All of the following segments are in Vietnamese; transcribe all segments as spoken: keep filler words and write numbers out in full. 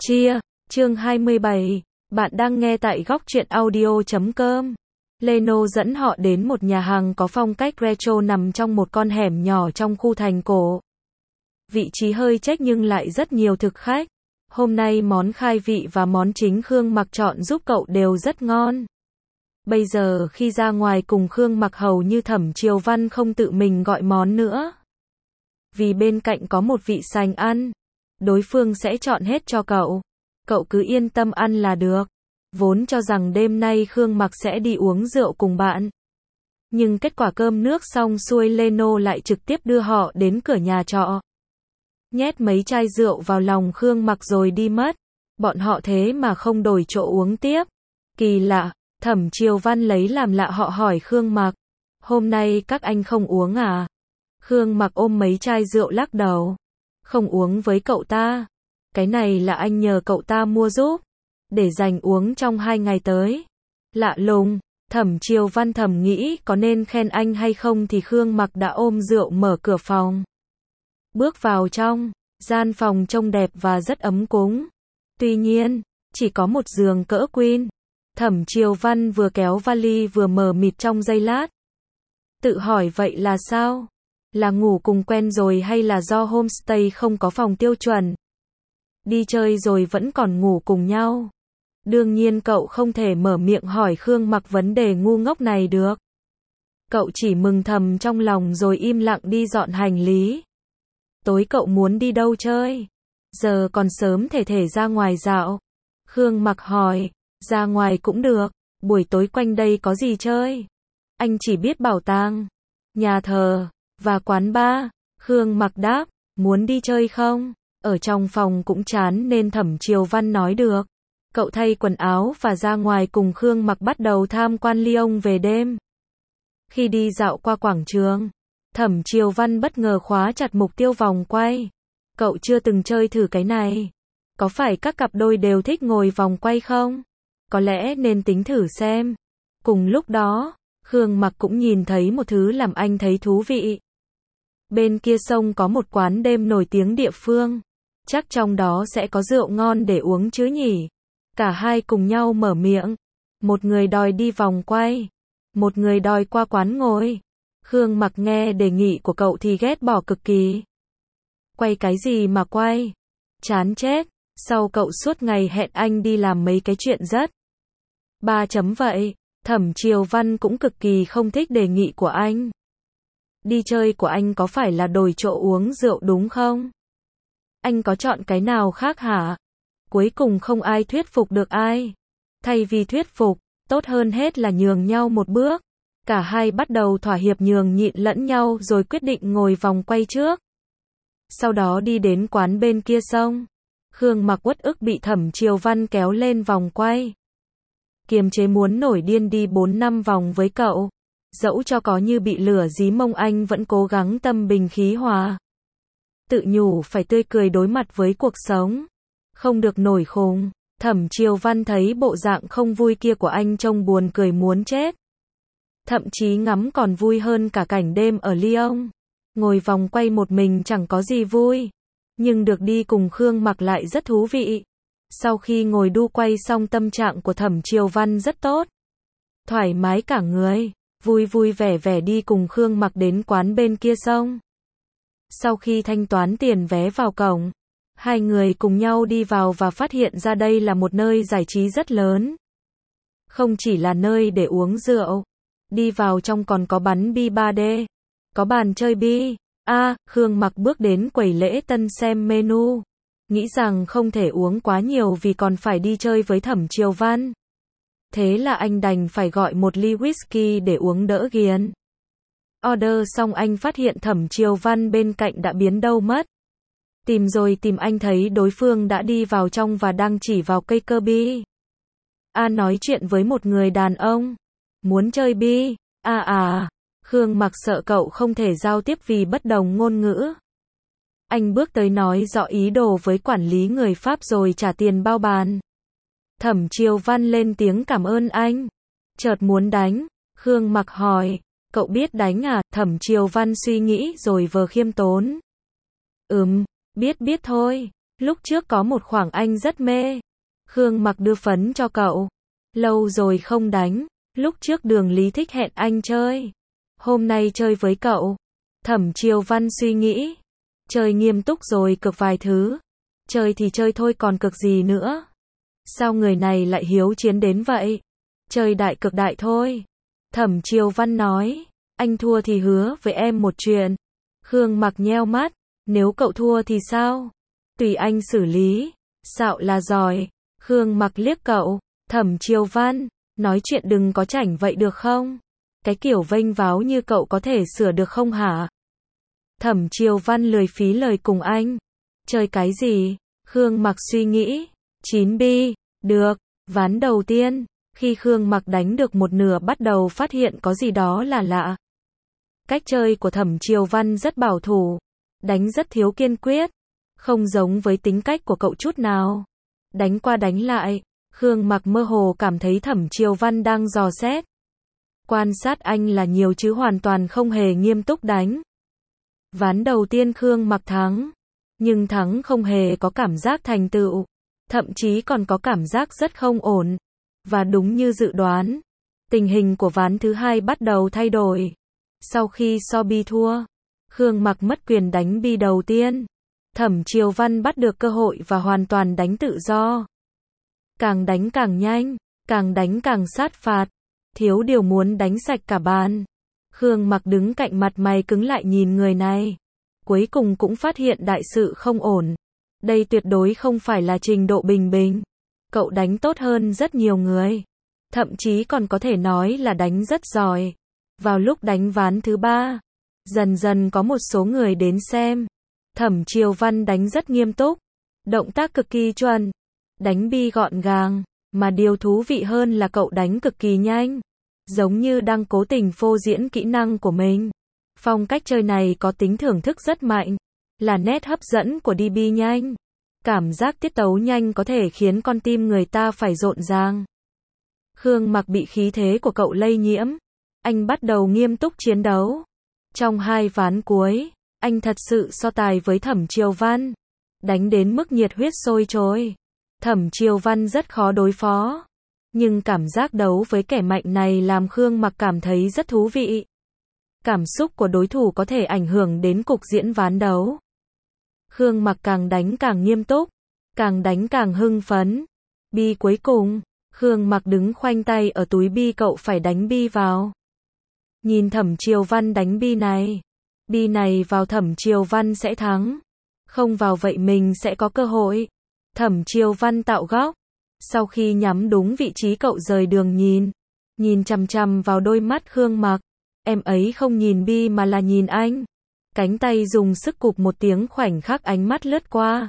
Chia, chương hai mươi bảy, bạn đang nghe tại góc truyện audio chấm com. Leno dẫn họ đến một nhà hàng có phong cách retro nằm trong một con hẻm nhỏ trong khu thành cổ. Vị trí hơi chếch nhưng lại rất nhiều thực khách. Hôm nay món khai vị và món chính Khương Mặc chọn giúp cậu đều rất ngon. Bây giờ khi ra ngoài cùng Khương Mặc hầu như Thẩm Triều Văn không tự mình gọi món nữa. Vì bên cạnh có một vị sành ăn, đối phương sẽ chọn hết cho cậu. Cậu cứ yên tâm ăn là được. Vốn cho rằng đêm nay Khương Mặc sẽ đi uống rượu cùng bạn. Nhưng kết quả cơm nước xong xuôi Leno lại trực tiếp đưa họ đến cửa nhà trọ. Nhét mấy chai rượu vào lòng Khương Mặc rồi đi mất. Bọn họ thế mà không đổi chỗ uống tiếp. Kỳ lạ, Thẩm Triều Văn lấy làm lạ họ hỏi Khương Mặc. Hôm nay các anh không uống à? Khương Mặc ôm mấy chai rượu lắc đầu. Không uống với cậu ta. Cái này là anh nhờ cậu ta mua giúp. Để dành uống trong hai ngày tới. Lạ lùng, Thẩm Triều Văn thầm nghĩ có nên khen anh hay không thì Khương Mặc đã ôm rượu mở cửa phòng. Bước vào trong, gian phòng trông đẹp và rất ấm cúng. Tuy nhiên, chỉ có một giường cỡ queen. Thẩm Triều Văn vừa kéo vali vừa mờ mịt trong giây lát. Tự hỏi vậy là sao? Là ngủ cùng quen rồi hay là do homestay không có phòng tiêu chuẩn? Đi chơi rồi vẫn còn ngủ cùng nhau. Đương nhiên cậu không thể mở miệng hỏi Khương Mặc vấn đề ngu ngốc này được. Cậu chỉ mừng thầm trong lòng rồi im lặng đi dọn hành lý. Tối cậu muốn đi đâu chơi? Giờ còn sớm thể thể ra ngoài dạo. Khương Mặc hỏi, ra ngoài cũng được, buổi tối quanh đây có gì chơi? Anh chỉ biết bảo tàng, nhà thờ, và quán bar. Khương Mặc đáp, muốn đi chơi không? Ở trong phòng cũng chán nên Thẩm Triều Văn nói được. Cậu thay quần áo và ra ngoài cùng Khương Mặc bắt đầu tham quan Lyon về đêm. Khi đi dạo qua quảng trường, Thẩm Triều Văn bất ngờ khóa chặt mục tiêu vòng quay. Cậu chưa từng chơi thử cái này. Có phải các cặp đôi đều thích ngồi vòng quay không? Có lẽ nên tính thử xem. Cùng lúc đó, Khương Mặc cũng nhìn thấy một thứ làm anh thấy thú vị. Bên kia sông có một quán đêm nổi tiếng địa phương. Chắc trong đó sẽ có rượu ngon để uống chứ nhỉ? Cả hai cùng nhau mở miệng. Một người đòi đi vòng quay. Một người đòi qua quán ngồi. Khương Mặc nghe đề nghị của cậu thì ghét bỏ cực kỳ. Quay cái gì mà quay? Chán chết. Sau cậu suốt ngày hẹn anh đi làm mấy cái chuyện rất ba chấm vậy. Thẩm Triều Văn cũng cực kỳ không thích đề nghị của anh. Đi chơi của anh có phải là đổi chỗ uống rượu đúng không? Anh có chọn cái nào khác hả? Cuối cùng không ai thuyết phục được ai. Thay vì thuyết phục, tốt hơn hết là nhường nhau một bước. Cả hai bắt đầu thỏa hiệp nhường nhịn lẫn nhau rồi quyết định ngồi vòng quay trước. Sau đó đi đến quán bên kia sông. Khương Mặc uất ức bị Thẩm Triều Văn kéo lên vòng quay. Kiềm chế muốn nổi điên đi bốn năm vòng với cậu. Dẫu cho có như bị lửa dí mông anh vẫn cố gắng tâm bình khí hòa. Tự nhủ phải tươi cười đối mặt với cuộc sống. Không được nổi khùng. Thẩm Triều Văn thấy bộ dạng không vui kia của anh trông buồn cười muốn chết. Thậm chí ngắm còn vui hơn cả cảnh đêm ở Lyon. Ngồi vòng quay một mình chẳng có gì vui. Nhưng được đi cùng Khương Mặc lại rất thú vị. Sau khi ngồi đu quay xong tâm trạng của Thẩm Triều Văn rất tốt. Thoải mái cả người. Vui vui vẻ vẻ đi cùng Khương Mặc đến quán bên kia sông. Sau khi thanh toán tiền vé vào cổng, hai người cùng nhau đi vào và phát hiện ra đây là một nơi giải trí rất lớn. Không chỉ là nơi để uống rượu, đi vào trong còn có bắn bi ba D, có bàn chơi bi. A, à, Khương Mặc bước đến quầy lễ tân xem menu, nghĩ rằng không thể uống quá nhiều vì còn phải đi chơi với Thẩm Triều Văn. Thế là anh đành phải gọi một ly whisky để uống đỡ ghiền. Order xong anh phát hiện Thẩm Triều Văn bên cạnh đã biến đâu mất. Tìm rồi tìm anh thấy đối phương đã đi vào trong và đang chỉ vào cây cơ bi. A nói chuyện với một người đàn ông. Muốn chơi bi? À à, Khương Mặc sợ cậu không thể giao tiếp vì bất đồng ngôn ngữ. Anh bước tới nói rõ ý đồ với quản lý người Pháp rồi trả tiền bao bàn. Thẩm Triều Văn lên tiếng cảm ơn anh. Chợt muốn đánh. Khương Mặc hỏi, cậu biết đánh à? Thẩm Triều Văn suy nghĩ rồi vờ khiêm tốn. Ừm, biết biết thôi. Lúc trước có một khoảng anh rất mê. Khương Mặc đưa phấn cho cậu. Lâu rồi không đánh. Lúc trước Đường Lý thích hẹn anh chơi. Hôm nay chơi với cậu. Thẩm Chiêu Văn suy nghĩ. Chơi nghiêm túc rồi cực vài thứ. Chơi thì chơi thôi còn cực gì nữa. Sao người này lại hiếu chiến đến vậy? Chơi đại cực đại thôi. Thẩm Chiêu Văn nói. Anh thua thì hứa với em một chuyện. Khương Mặc nheo mắt. Nếu cậu thua thì sao? Tùy anh xử lý. Xạo là giỏi. Khương Mặc liếc cậu. Thẩm Chiêu Văn. Nói chuyện đừng có chảnh vậy được không? Cái kiểu vênh váo như cậu có thể sửa được không hả? Thẩm Chiêu Văn lười phí lời cùng anh. Chơi cái gì? Khương Mặc suy nghĩ. chín bi. Được. Ván đầu tiên. Khi Khương Mặc đánh được một nửa bắt đầu phát hiện có gì đó là lạ. Cách chơi của Thẩm Chiêu Văn rất bảo thủ. Đánh rất thiếu kiên quyết. Không giống với tính cách của cậu chút nào. Đánh qua đánh lại. Khương Mặc mơ hồ cảm thấy Thẩm Chiêu Văn đang dò xét. Quan sát anh là nhiều chứ hoàn toàn không hề nghiêm túc đánh. Ván đầu tiên Khương Mặc thắng. Nhưng thắng không hề có cảm giác thành tựu. Thậm chí còn có cảm giác rất không ổn. Và đúng như dự đoán. Tình hình của ván thứ hai bắt đầu thay đổi. Sau khi so bi thua. Khương Mặc mất quyền đánh bi đầu tiên. Thẩm Chiêu Văn bắt được cơ hội và hoàn toàn đánh tự do. Càng đánh càng nhanh. Càng đánh càng sát phạt. Thiếu điều muốn đánh sạch cả bàn. Khương Mặc đứng cạnh mặt mày cứng lại nhìn người này. Cuối cùng cũng phát hiện đại sự không ổn. Đây tuyệt đối không phải là trình độ bình bình. Cậu đánh tốt hơn rất nhiều người. Thậm chí còn có thể nói là đánh rất giỏi. Vào lúc đánh ván thứ ba, dần dần có một số người đến xem. Thẩm Chiêu Văn đánh rất nghiêm túc. Động tác cực kỳ chuẩn. Đánh bi gọn gàng. Mà điều thú vị hơn là cậu đánh cực kỳ nhanh. Giống như đang cố tình phô diễn kỹ năng của mình. Phong cách chơi này có tính thưởng thức rất mạnh. Là nét hấp dẫn của đi bi nhanh. Cảm giác tiết tấu nhanh có thể khiến con tim người ta phải rộn ràng. Khương Mặc bị khí thế của cậu lây nhiễm. Anh bắt đầu nghiêm túc chiến đấu. Trong hai ván cuối, anh thật sự so tài với Thẩm Chiêu Văn. Đánh đến mức nhiệt huyết sôi trôi. Thẩm Chiêu Văn rất khó đối phó. Nhưng cảm giác đấu với kẻ mạnh này làm Khương Mặc cảm thấy rất thú vị. Cảm xúc của đối thủ có thể ảnh hưởng đến cục diễn ván đấu. Khương Mặc càng đánh càng nghiêm túc. Càng đánh càng hưng phấn. Bi cuối cùng. Khương Mặc đứng khoanh tay ở túi bi cậu phải đánh bi vào. Nhìn Thẩm Chiêu Văn đánh bi này. Bi này vào Thẩm Chiêu Văn sẽ thắng. Không vào vậy mình sẽ có cơ hội. Thẩm Chiêu Văn tạo góc. Sau khi nhắm đúng vị trí cậu rời đường nhìn. Nhìn chằm chằm vào đôi mắt Khương Mặc. Em ấy không nhìn bi mà là nhìn anh. Cánh tay dùng sức cụp một tiếng khoảnh khắc ánh mắt lướt qua.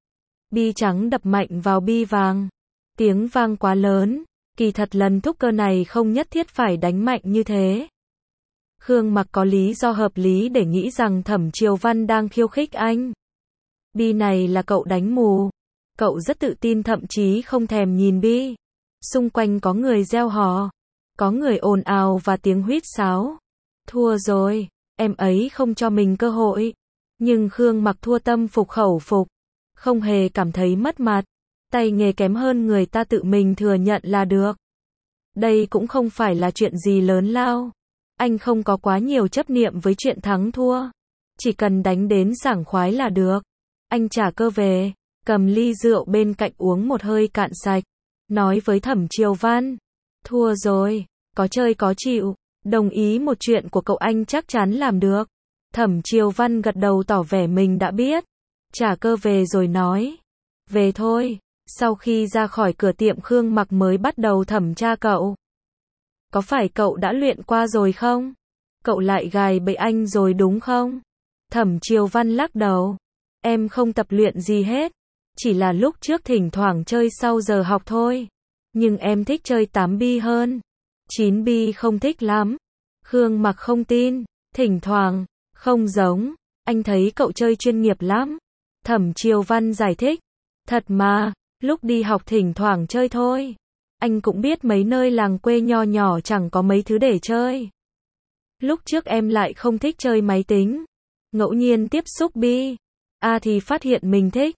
Bi trắng đập mạnh vào bi vàng. Tiếng vang quá lớn. Kỳ thật lần thúc cơ này không nhất thiết phải đánh mạnh như thế. Khương Mặc có lý do hợp lý để nghĩ rằng Thẩm Chiêu Văn đang khiêu khích anh. Bi này là cậu đánh mù. Cậu rất tự tin thậm chí không thèm nhìn bi. Xung quanh có người reo hò. Có người ồn ào và tiếng huýt sáo. Thua rồi. Em ấy không cho mình cơ hội. Nhưng Khương Mặc thua tâm phục khẩu phục. Không hề cảm thấy mất mặt. Tay nghề kém hơn người ta tự mình thừa nhận là được. Đây cũng không phải là chuyện gì lớn lao. Anh không có quá nhiều chấp niệm với chuyện thắng thua. Chỉ cần đánh đến sảng khoái là được. Anh trả cơ về. Cầm ly rượu bên cạnh uống một hơi cạn sạch. Nói với Thẩm Chiêu Văn. Thua rồi. Có chơi có chịu. Đồng ý một chuyện của cậu anh chắc chắn làm được. Thẩm Chiêu Văn gật đầu tỏ vẻ mình đã biết. Trả cơ về rồi nói. Về thôi. Sau khi ra khỏi cửa tiệm Khương Mặc mới bắt đầu thẩm tra cậu. Có phải cậu đã luyện qua rồi không? Cậu lại gài bẫy anh rồi đúng không? Thẩm Chiêu Văn lắc đầu. Em không tập luyện gì hết. Chỉ là lúc trước thỉnh thoảng chơi sau giờ học thôi. Nhưng em thích chơi tám bi hơn. chín bi không thích lắm. Khương Mặc không tin. Thỉnh thoảng. Không giống. Anh thấy cậu chơi chuyên nghiệp lắm. Thẩm Chiêu Văn giải thích. Thật mà. Lúc đi học thỉnh thoảng chơi thôi. Anh cũng biết mấy nơi làng quê nho nhỏ chẳng có mấy thứ để chơi. Lúc trước em lại không thích chơi máy tính. Ngẫu nhiên tiếp xúc bi. A thì phát hiện mình thích.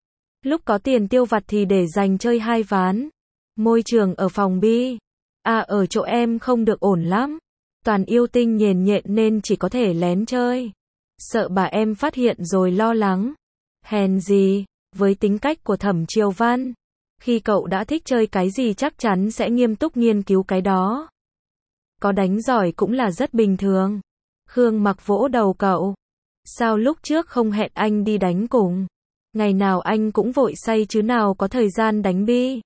Lúc có tiền tiêu vặt thì để dành chơi hai ván. Môi trường ở phòng bi. À ở chỗ em không được ổn lắm. Toàn yêu tinh nhền nhện nên chỉ có thể lén chơi. Sợ bà em phát hiện rồi lo lắng. Hèn gì, với tính cách của Thẩm Triều Văn, khi cậu đã thích chơi cái gì chắc chắn sẽ nghiêm túc nghiên cứu cái đó. Có đánh giỏi cũng là rất bình thường. Khương Mặc vỗ đầu cậu. Sao lúc trước không hẹn anh đi đánh cùng? Ngày nào anh cũng vội say chứ nào có thời gian đánh bi.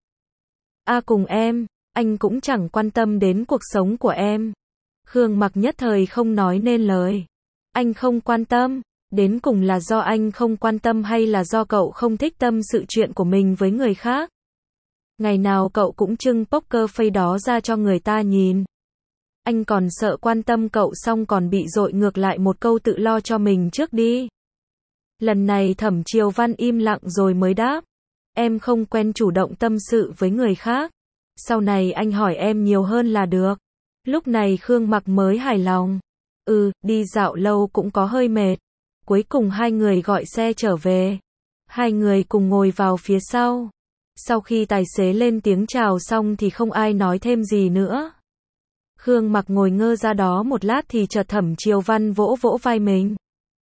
À cùng em, anh cũng chẳng quan tâm đến cuộc sống của em. Khương Mặc nhất thời không nói nên lời. Anh không quan tâm, đến cùng là do anh không quan tâm hay là do cậu không thích tâm sự chuyện của mình với người khác? Ngày nào cậu cũng trưng poker face đó ra cho người ta nhìn. Anh còn sợ quan tâm cậu xong còn bị dội ngược lại một câu tự lo cho mình trước đi. Lần này Thẩm Triều Văn im lặng rồi mới đáp. Em không quen chủ động tâm sự với người khác. Sau này anh hỏi em nhiều hơn là được. Lúc này Khương Mặc mới hài lòng. Ừ, đi dạo lâu cũng có hơi mệt. Cuối cùng hai người gọi xe trở về. Hai người cùng ngồi vào phía sau. Sau khi tài xế lên tiếng chào xong thì không ai nói thêm gì nữa. Khương Mặc ngồi ngơ ra đó một lát thì chợt Thẩm Triều Văn vỗ vỗ vai mình.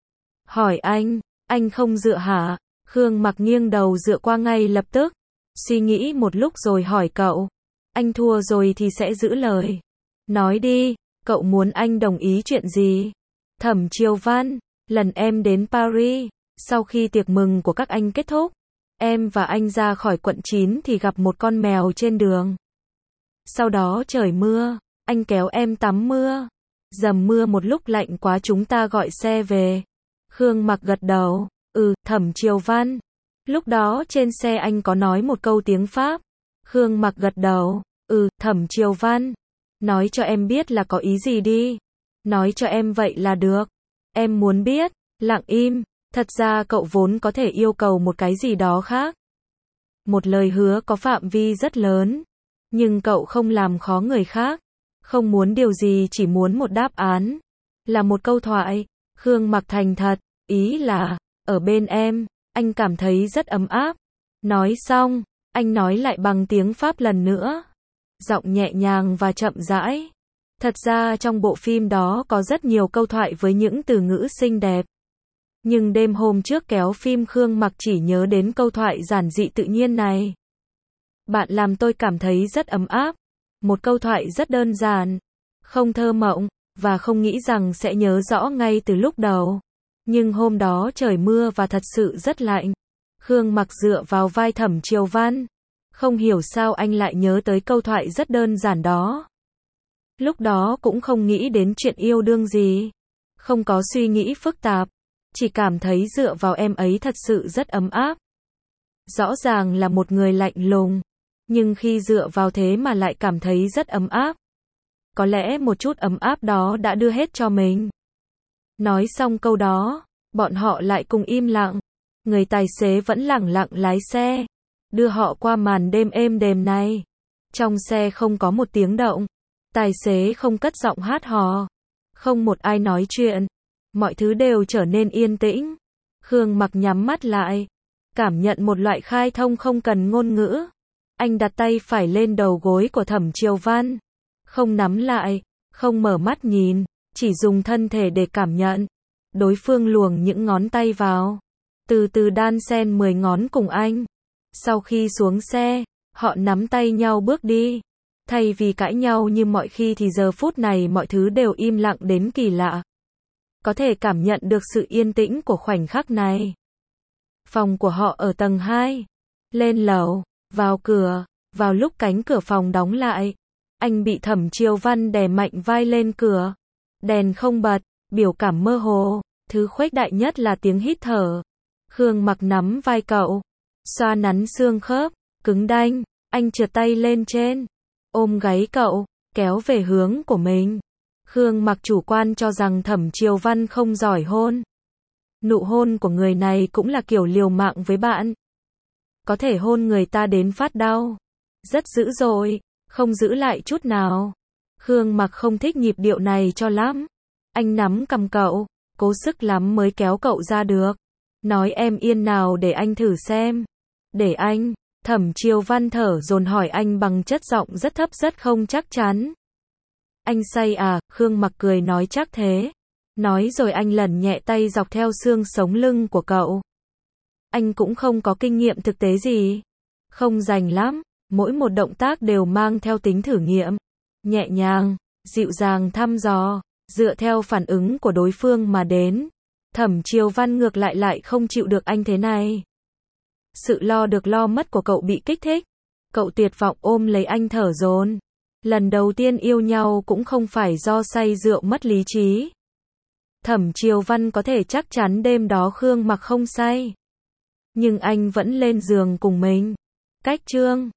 Hỏi anh, anh không dựa hả? Khương Mặc nghiêng đầu dựa qua ngay lập tức. Suy nghĩ một lúc rồi hỏi cậu. Anh thua rồi thì sẽ giữ lời. Nói đi, cậu muốn anh đồng ý chuyện gì? Thẩm Triều Văn, lần em đến Paris, sau khi tiệc mừng của các anh kết thúc, em và anh ra khỏi quận chín thì gặp một con mèo trên đường. Sau đó trời mưa, anh kéo em tắm mưa. Dầm mưa một lúc lạnh quá chúng ta gọi xe về. Khương Mặc gật đầu. Ừ, Thẩm Triều Văn. Lúc đó trên xe anh có nói một câu tiếng Pháp. Khương Mặc gật đầu. Ừ, Thẩm Triều Văn. Nói cho em biết là có ý gì đi. Nói cho em vậy là được. Em muốn biết. Lặng im. Thật ra cậu vốn có thể yêu cầu một cái gì đó khác. Một lời hứa có phạm vi rất lớn. Nhưng cậu không làm khó người khác. Không muốn điều gì, chỉ muốn một đáp án. Là một câu thoại. Khương Mặc thành thật. Ý là, ở bên em, anh cảm thấy rất ấm áp. Nói xong, anh nói lại bằng tiếng Pháp lần nữa. Giọng nhẹ nhàng và chậm rãi. Thật ra trong bộ phim đó có rất nhiều câu thoại với những từ ngữ xinh đẹp. Nhưng đêm hôm trước kéo phim Khương Mặc chỉ nhớ đến câu thoại giản dị tự nhiên này. Bạn làm tôi cảm thấy rất ấm áp. Một câu thoại rất đơn giản, không thơ mộng, và không nghĩ rằng sẽ nhớ rõ ngay từ lúc đầu. Nhưng hôm đó trời mưa và thật sự rất lạnh. Khương Mặc dựa vào vai Thẩm Triều Văn. Không hiểu sao anh lại nhớ tới câu thoại rất đơn giản đó. Lúc đó cũng không nghĩ đến chuyện yêu đương gì. Không có suy nghĩ phức tạp. Chỉ cảm thấy dựa vào em ấy thật sự rất ấm áp. Rõ ràng là một người lạnh lùng. Nhưng khi dựa vào thế mà lại cảm thấy rất ấm áp. Có lẽ một chút ấm áp đó đã đưa hết cho mình. Nói xong câu đó, bọn họ lại cùng im lặng. Người tài xế vẫn lẳng lặng lái xe, đưa họ qua màn đêm êm đềm này. Trong xe không có một tiếng động. Tài xế không cất giọng hát hò. Không một ai nói chuyện. Mọi thứ đều trở nên yên tĩnh. Khương Mặc nhắm mắt lại. Cảm nhận một loại khai thông không cần ngôn ngữ. Anh đặt tay phải lên đầu gối của Thẩm Triều Văn. Không nắm lại, không mở mắt nhìn, chỉ dùng thân thể để cảm nhận. Đối phương luồng những ngón tay vào. Từ từ đan xen mười ngón cùng anh. Sau khi xuống xe, họ nắm tay nhau bước đi. Thay vì cãi nhau như mọi khi thì giờ phút này mọi thứ đều im lặng đến kỳ lạ. Có thể cảm nhận được sự yên tĩnh của khoảnh khắc này. Phòng của họ ở tầng hai. Lên lầu, vào cửa, vào lúc cánh cửa phòng đóng lại. Anh bị Thẩm Triều Văn đè mạnh vai lên cửa. Đèn không bật, biểu cảm mơ hồ. Thứ khuếch đại nhất là tiếng hít thở. Khương Mặc nắm vai cậu. Xoa nắn xương khớp, cứng đanh. Anh trượt tay lên trên. Ôm gáy cậu, kéo về hướng của mình. Khương Mặc chủ quan cho rằng Thẩm Triều Văn không giỏi hôn. Nụ hôn của người này cũng là kiểu liều mạng với bạn. Có thể hôn người ta đến phát đau. Rất dữ dội, không giữ lại chút nào. Khương Mặc không thích nhịp điệu này cho lắm. Anh nắm cầm cậu, cố sức lắm mới kéo cậu ra được. Nói em yên nào để anh thử xem. Để anh. Thẩm Chiêu Văn thở dồn hỏi anh bằng chất giọng rất thấp rất không chắc chắn. Anh say à? Khương Mặc cười nói chắc thế. Nói rồi anh lần nhẹ tay dọc theo xương sống lưng của cậu. Anh cũng không có kinh nghiệm thực tế gì. Không rành lắm. Mỗi một động tác đều mang theo tính thử nghiệm. Nhẹ nhàng, dịu dàng thăm dò, dựa theo phản ứng của đối phương mà đến. Thẩm Chiêu Văn ngược lại lại không chịu được anh thế này. Sự lo được lo mất của cậu bị kích thích. Cậu tuyệt vọng ôm lấy anh thở dồn. Lần đầu tiên yêu nhau cũng không phải do say rượu mất lý trí. Thẩm Chiêu Văn có thể chắc chắn đêm đó Khương Mặc không say. Nhưng anh vẫn lên giường cùng mình. Cách chương